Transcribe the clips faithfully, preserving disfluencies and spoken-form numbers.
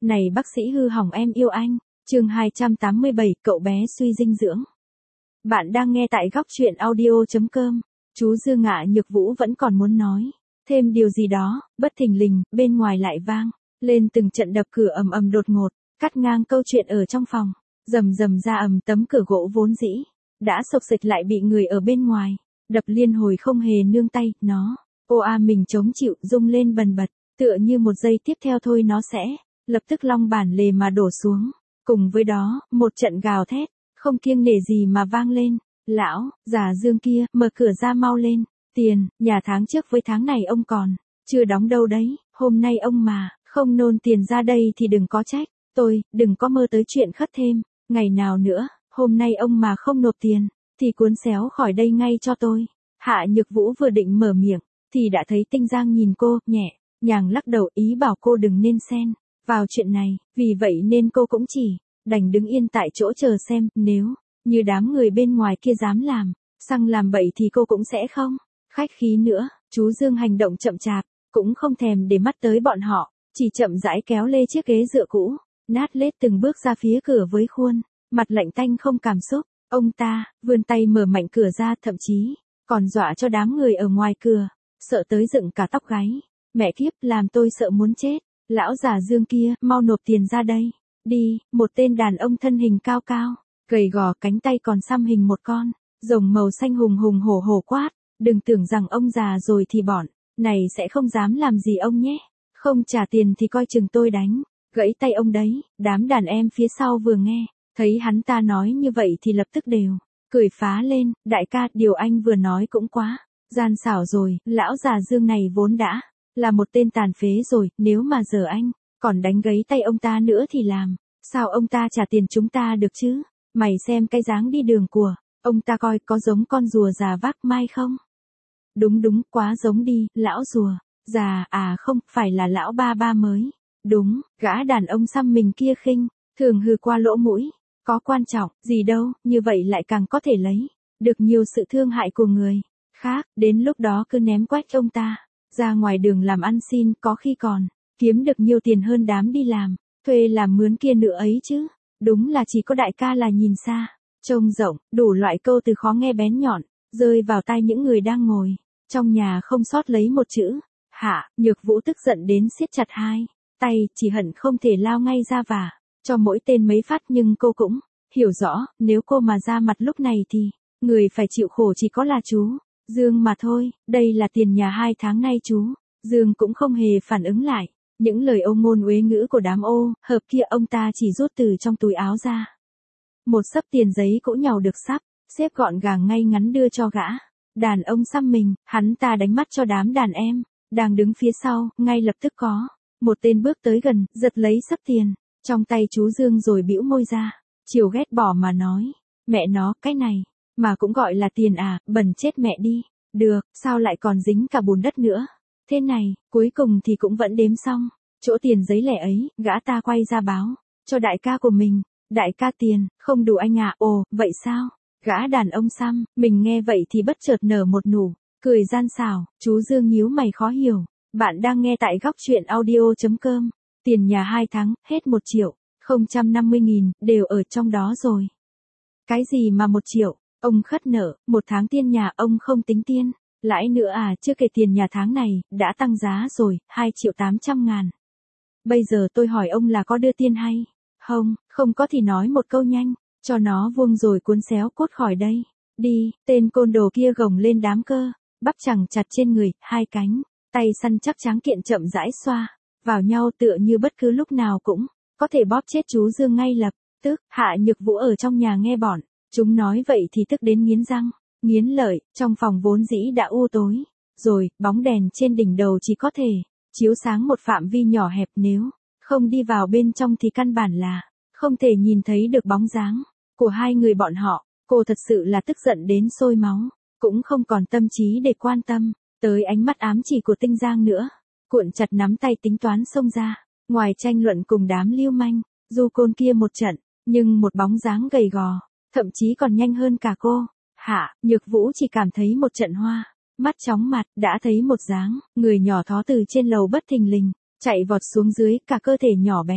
Này bác sĩ hư hỏng em yêu anh, chương hai trăm tám mươi bảy, cậu bé suy dinh dưỡng. Bạn đang nghe tại góc truyện audio.com. Chú Dương Ngạ Nhược Vũ vẫn còn muốn nói thêm điều gì đó, bất thình lình, bên ngoài lại vang lên từng trận đập cửa ầm ầm đột ngột, cắt ngang câu chuyện ở trong phòng. Rầm rầm ra ầm, tấm cửa gỗ vốn dĩ đã sộc sệch lại bị người ở bên ngoài đập liên hồi không hề nương tay. Nó ô a mình chống chịu, rung lên bần bật, tựa như một giây tiếp theo thôi nó sẽ lập tức long bản lề mà đổ xuống. Cùng với đó, một trận gào thét không kiêng nể gì mà vang lên. Lão già Dương kia, mở cửa ra mau lên. Tiền nhà tháng trước với tháng này ông còn chưa đóng đâu đấy. Hôm nay ông mà không nôn tiền ra đây thì đừng có trách tôi, đừng có mơ tới chuyện khất thêm ngày nào nữa. Hôm nay ông mà không nộp tiền thì cuốn xéo khỏi đây ngay cho tôi. Hạ Nhược Vũ vừa định mở miệng thì đã thấy Tinh Giang nhìn cô nhẹ nhàng lắc đầu, ý bảo cô đừng nên xen vào chuyện này. Vì vậy nên cô cũng chỉ đành đứng yên tại chỗ chờ xem. Nếu như đám người bên ngoài kia dám làm xăng làm bậy thì cô cũng sẽ không khách khí nữa. Chú Dương hành động chậm chạp, cũng không thèm để mắt tới bọn họ, chỉ chậm rãi kéo lê chiếc ghế dựa cũ nát lết từng bước ra phía cửa với khuôn mặt lạnh tanh không cảm xúc. Ông ta vươn tay mở mạnh cửa ra, thậm chí còn dọa cho đám người ở ngoài cửa sợ tới dựng cả tóc gáy. Mẹ kiếp, làm tôi sợ muốn chết. Lão già Dương kia, mau nộp tiền ra đây đi. Một tên đàn ông thân hình cao cao, gầy gò, cánh tay còn xăm hình một con rồng màu xanh hùng hùng hổ hổ quát. Đừng tưởng rằng ông già rồi thì bọn này sẽ không dám làm gì ông nhé. Không trả tiền thì coi chừng tôi đánh gãy tay ông đấy. Đám đàn em phía sau vừa nghe thấy hắn ta nói như vậy thì lập tức đều cười phá lên. Đại ca, điều anh vừa nói cũng quá gian xảo rồi. Lão già Dương này vốn đã là một tên tàn phế rồi, nếu mà giờ anh còn đánh gãy tay ông ta nữa thì làm sao ông ta trả tiền chúng ta được chứ? Mày xem cái dáng đi đường của ông ta coi có giống con rùa già vác mai không? Đúng đúng, quá giống đi. Lão rùa già à? Không phải là lão ba ba mới đúng. Gã đàn ông xăm mình kia khinh thường hừ qua lỗ mũi. Có quan trọng gì đâu, như vậy lại càng có thể lấy được nhiều sự thương hại của người khác. Đến lúc đó cứ ném quách ông ta ra ngoài đường làm ăn xin, có khi còn kiếm được nhiều tiền hơn đám đi làm thuê làm mướn kia nữa ấy chứ. Đúng là chỉ có đại ca là nhìn xa trông rộng. Đủ loại câu từ khó nghe bén nhọn rơi vào tai những người đang ngồi trong nhà không sót lấy một chữ. Hạ Nhược Vũ tức giận đến siết chặt hai tay, chỉ hận không thể lao ngay ra và cho mỗi tên mấy phát. Nhưng cô cũng hiểu rõ, nếu cô mà ra mặt lúc này thì người phải chịu khổ chỉ có là chú Dương mà thôi. Đây là tiền nhà hai tháng nay chú Dương cũng không hề phản ứng lại những lời ô ngôn uế ngữ của đám ô hợp kia. Ông ta chỉ rút từ trong túi áo ra một xấp tiền giấy cũ nhàu được sắp xếp gọn gàng ngay ngắn đưa cho gã đàn ông xăm mình. Hắn ta đánh mắt cho đám đàn em đang đứng phía sau. Ngay lập tức có một tên bước tới gần, giật lấy xấp tiền trong tay chú Dương rồi bĩu môi ra chiều ghét bỏ mà nói. Mẹ nó, cái này mà cũng gọi là tiền à? Bẩn chết mẹ đi. Được, sao lại còn dính cả bùn đất nữa thế này? Cuối cùng thì cũng vẫn đếm xong chỗ tiền giấy lẻ ấy. Gã ta quay ra báo cho đại ca của mình. Đại ca, tiền không đủ anh à? Ồ, vậy sao? Gã đàn ông xăm mình nghe vậy thì bất chợt nở một nụ cười gian xảo. Chú Dương nhíu mày khó hiểu. Bạn đang nghe tại góc truyện audio.com. Tiền nhà hai tháng, hết một triệu, không trăm năm mươi nghìn, đều ở trong đó rồi. Cái gì mà một triệu? Ông khất nợ, một tháng tiền nhà ông không tính tiền lãi nữa à? Chưa kể tiền nhà tháng này đã tăng giá rồi, hai triệu tám trăm ngàn. Bây giờ tôi hỏi ông là có đưa tiền hay không? Không có thì nói một câu nhanh cho nó vuông rồi cuốn xéo cốt khỏi đây đi. Tên côn đồ kia gồng lên đám cơ bắp chằng chặt trên người, hai cánh tay săn chắc tráng kiện chậm rãi xoa vào nhau, tựa như bất cứ lúc nào cũng có thể bóp chết chú Dương ngay lập tức. Hạ Nhược Vũ ở trong nhà nghe bọn chúng nói vậy thì tức đến nghiến răng nghiến lợi. Trong phòng vốn dĩ đã u tối rồi, bóng đèn trên đỉnh đầu chỉ có thể chiếu sáng một phạm vi nhỏ hẹp. Nếu không đi vào bên trong thì căn bản là không thể nhìn thấy được bóng dáng của hai người bọn họ. Cô thật sự là tức giận đến sôi máu, cũng không còn tâm trí để quan tâm tới ánh mắt ám chỉ của Tinh Giang nữa. Cuộn chặt nắm tay tính toán xông ra ngoài tranh luận cùng đám lưu manh du côn kia một trận. Nhưng một bóng dáng gầy gò, thậm chí còn nhanh hơn cả cô, Hạ Nhược Vũ chỉ cảm thấy một trận hoa mắt chóng mặt. Đã thấy một dáng người nhỏ thó từ trên lầu bất thình lình chạy vọt xuống dưới, cả cơ thể nhỏ bé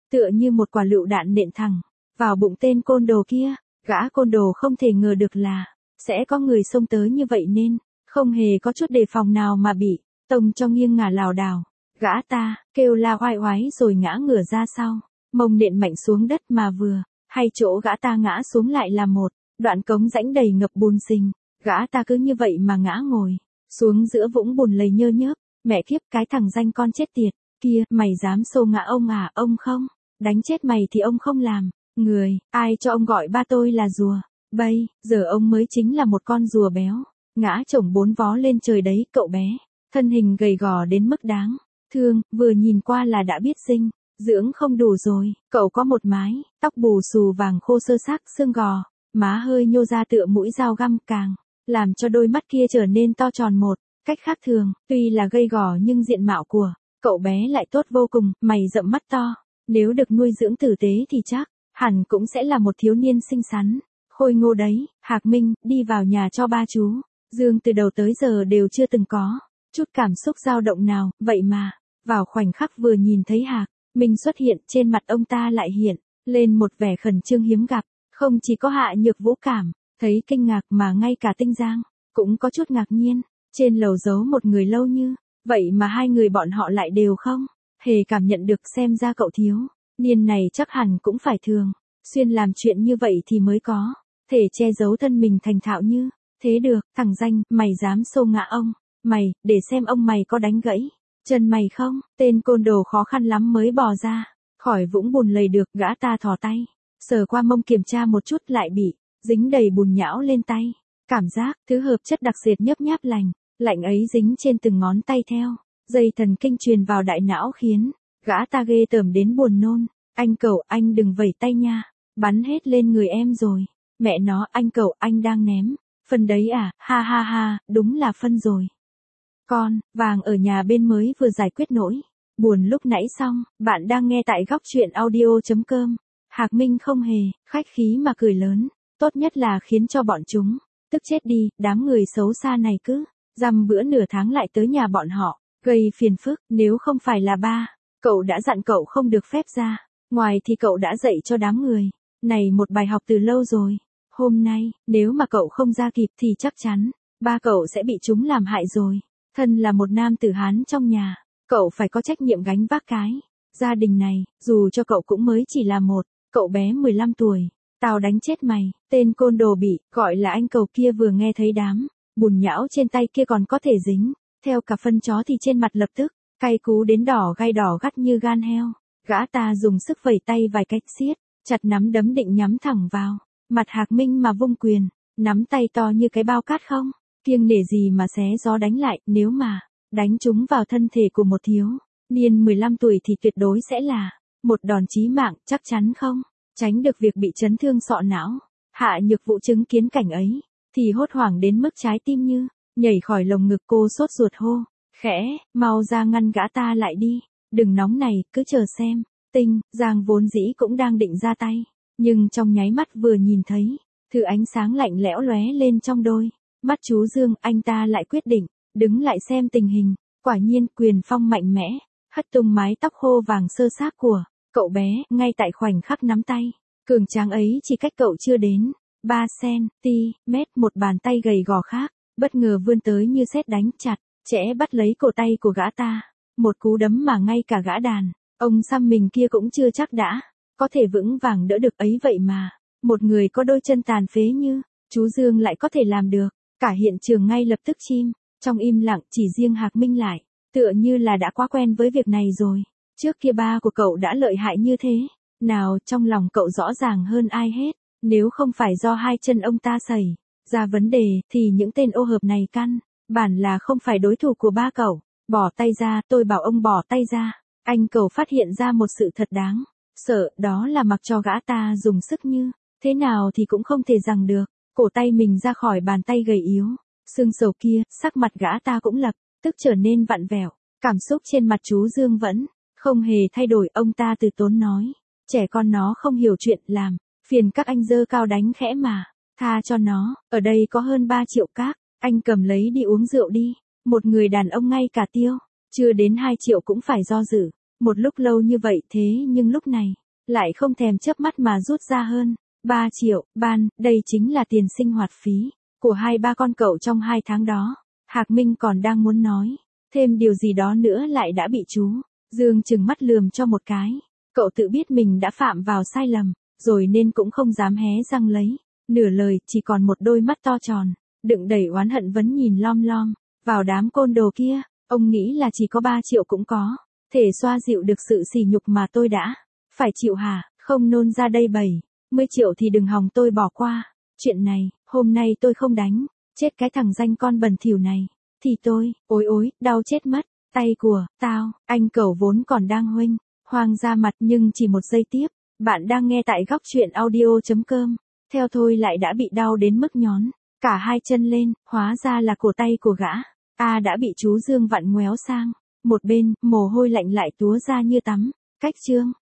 tựa như một quả lựu đạn nện thẳng vào bụng tên côn đồ kia. Gã côn đồ không thể ngờ được là sẽ có người xông tới như vậy nên không hề có chút đề phòng nào mà bị tông cho nghiêng ngả lảo đảo. Gã ta kêu la oai oái rồi ngã ngửa ra sau, mông nện mạnh xuống đất mà vừa hay chỗ gã ta ngã xuống lại là một đoạn cống rãnh đầy ngập bùn xình. Gã ta cứ như vậy mà ngã ngồi xuống giữa vũng bùn lầy nhơ nhớp. Mẹ kiếp, cái thằng danh con chết tiệt kia, mày dám xô ngã ông à? Ông không đánh chết mày thì ông không làm người. Ai cho ông gọi ba tôi là rùa? Bây giờ ông mới chính là một con rùa béo, ngã chổng bốn vó lên trời đấy. Cậu bé, thân hình gầy gò đến mức đáng thương, vừa nhìn qua là đã biết dinh dưỡng không đủ rồi. Cậu có một mái tóc bù xù vàng khô sơ xác xương gò, má hơi nhô ra tựa mũi dao găm, càng làm cho đôi mắt kia trở nên to tròn một cách khác thường. Tuy là gầy gò nhưng diện mạo của cậu bé lại tốt vô cùng, mày rậm mắt to, nếu được nuôi dưỡng tử tế thì chắc hẳn cũng sẽ là một thiếu niên xinh xắn, khôi ngô đấy. Hạc Minh đi vào nhà cho ba chú Dương từ đầu tới giờ đều chưa từng có chút cảm xúc dao động nào, vậy mà vào khoảnh khắc vừa nhìn thấy Hạc Minh xuất hiện, trên mặt ông ta lại hiện lên một vẻ khẩn trương hiếm gặp. Không chỉ có Hạ Nhược Vũ cảm thấy kinh ngạc mà ngay cả Tinh Giang cũng có chút ngạc nhiên. Trên lầu giấu một người lâu như vậy mà hai người bọn họ lại đều không hề cảm nhận được, xem ra cậu thiếu niên này chắc hẳn cũng phải thường xuyên làm chuyện như vậy thì mới có thể che giấu thân mình thành thạo như thế được. Thằng danh, mày dám xô ngã ông mày, để xem ông mày có đánh gãy chân mày không? Tên côn đồ khó khăn lắm mới bò ra khỏi vũng bùn lầy được. Gã ta thò tay sờ qua mông kiểm tra một chút, lại bị dính đầy bùn nhão lên tay. Cảm giác thứ hợp chất đặc sệt nhấp nháp lành lạnh ấy dính trên từng ngón tay theo dây thần kinh truyền vào đại não, khiến gã ta ghê tởm đến buồn nôn. Anh cậu, anh đừng vẩy tay nha, bắn hết lên người em rồi. Mẹ nó, anh cậu, anh đang ném phân đấy à? Ha ha ha, đúng là phân rồi. Con vàng ở nhà bên mới vừa giải quyết nỗi buồn lúc nãy xong. Bạn đang nghe tại góc truyện audio chấm com. Hạc Minh không hề khách khí mà cười lớn, tốt nhất là khiến cho bọn chúng tức chết đi. Đám người xấu xa này cứ dăm bữa nửa tháng lại tới nhà bọn họ gây phiền phức. Nếu không phải là ba cậu đã dặn cậu không được phép ra ngoài thì cậu đã dạy cho đám người này một bài học từ lâu rồi. Hôm nay nếu mà cậu không ra kịp thì chắc chắn ba cậu sẽ bị chúng làm hại rồi. Thân là một nam tử Hán trong nhà, cậu phải có trách nhiệm gánh vác cái gia đình này, dù cho cậu cũng mới chỉ là một cậu bé mười lăm tuổi. Tao đánh chết mày. Tên côn đồ bị gọi là anh cậu kia vừa nghe thấy đám bùn nhão trên tay kia còn có thể dính theo cả phân chó thì trên mặt lập tức cay cú đến đỏ gai đỏ gắt như gan heo. Gã ta dùng sức vẩy tay vài cách, siết chặt nắm đấm định nhắm thẳng vào mặt Hạc Minh mà vung quyền. Nắm tay to như cái bao cát không kiêng nể gì mà xé gió đánh lại. Nếu mà đánh trúng vào thân thể của một thiếu niên mười lăm tuổi thì tuyệt đối sẽ là một đòn chí mạng, chắc chắn không tránh được việc bị chấn thương sọ não. Hạ Nhược Vũ chứng kiến cảnh ấy thì hốt hoảng đến mức trái tim như nhảy khỏi lồng ngực. Cô sốt ruột hô khẽ, mau ra ngăn gã ta lại đi, đừng nóng này, cứ chờ xem. Tinh Giang vốn dĩ cũng đang định ra tay, nhưng trong nháy mắt vừa nhìn thấy thứ ánh sáng lạnh lẽo lóe lên trong đôi mắt chú Dương, anh ta lại quyết định đứng lại xem tình hình. Quả nhiên quyền phong mạnh mẽ hất tung mái tóc khô vàng sơ xác của cậu bé. Ngay tại khoảnh khắc nắm tay cường tráng ấy, chỉ cách cậu chưa đến ba xăng-ti-mét, một bàn tay gầy gò khác bất ngờ vươn tới như sét đánh, chặt chẽ bắt lấy cổ tay của gã ta. Một cú đấm mà ngay cả gã đàn ông xăm mình kia cũng chưa chắc đã có thể vững vàng đỡ được ấy. Vậy mà một người có đôi chân tàn phế như chú Dương lại có thể làm được. Cả hiện trường ngay lập tức chìm trong im lặng, chỉ riêng Hạc Minh lại tựa như là đã quá quen với việc này rồi. Trước kia ba của cậu đã lợi hại như thế nào, trong lòng cậu rõ ràng hơn ai hết. Nếu không phải do hai chân ông ta xảy ra vấn đề thì những tên ô hợp này căn bản là không phải đối thủ của ba cậu. Bỏ tay ra, tôi bảo ông bỏ tay ra. Anh cậu phát hiện ra một sự thật đáng sợ, đó là mặc cho gã ta dùng sức như thế nào thì cũng không thể giằng được cổ tay mình ra khỏi bàn tay gầy yếu xương sầu kia. Sắc mặt gã ta cũng lập tức trở nên vặn vẹo. Cảm xúc trên mặt chú Dương vẫn không hề thay đổi. Ông ta từ tốn nói, trẻ con nó không hiểu chuyện, làm phiền các anh giơ cao đánh khẽ mà tha cho nó. Ở đây có hơn ba triệu các anh cầm lấy đi uống rượu đi. Một người đàn ông ngay cả tiêu chưa đến hai triệu cũng phải do dự. Một lúc lâu như vậy thế nhưng lúc này, lại không thèm chớp mắt mà rút ra hơn ba triệu, ban, đây chính là tiền sinh hoạt phí của hai ba con cậu trong hai tháng đó. Hạc Minh còn đang muốn nói thêm điều gì đó nữa lại đã bị chú Dương trừng mắt lườm cho một cái. Cậu tự biết mình đã phạm vào sai lầm, rồi nên cũng không dám hé răng lấy nửa lời, chỉ còn một đôi mắt to tròn, đựng đầy oán hận vấn nhìn lom lom vào đám côn đồ kia. Ông nghĩ là chỉ có ba triệu cũng có thể xoa dịu được sự sỉ nhục mà tôi đã phải chịu hả? Không nôn ra đây bảy mươi triệu thì đừng hòng tôi bỏ qua. Chuyện này, hôm nay tôi không đánh chết cái thằng danh con bẩn thỉu này, thì tôi, ối ối, đau chết mất. Tay của, tao, anh Cẩu vốn còn đang huênh hoang ra mặt nhưng chỉ một giây tiếp, bạn đang nghe tại góc truyện audio.com. Theo thôi lại đã bị đau đến mức nhón cả hai chân lên, hóa ra là cổ tay của gã. A đã bị chú Dương vặn ngoéo sang một bên, mồ hôi lạnh lại túa ra như tắm. Cách chương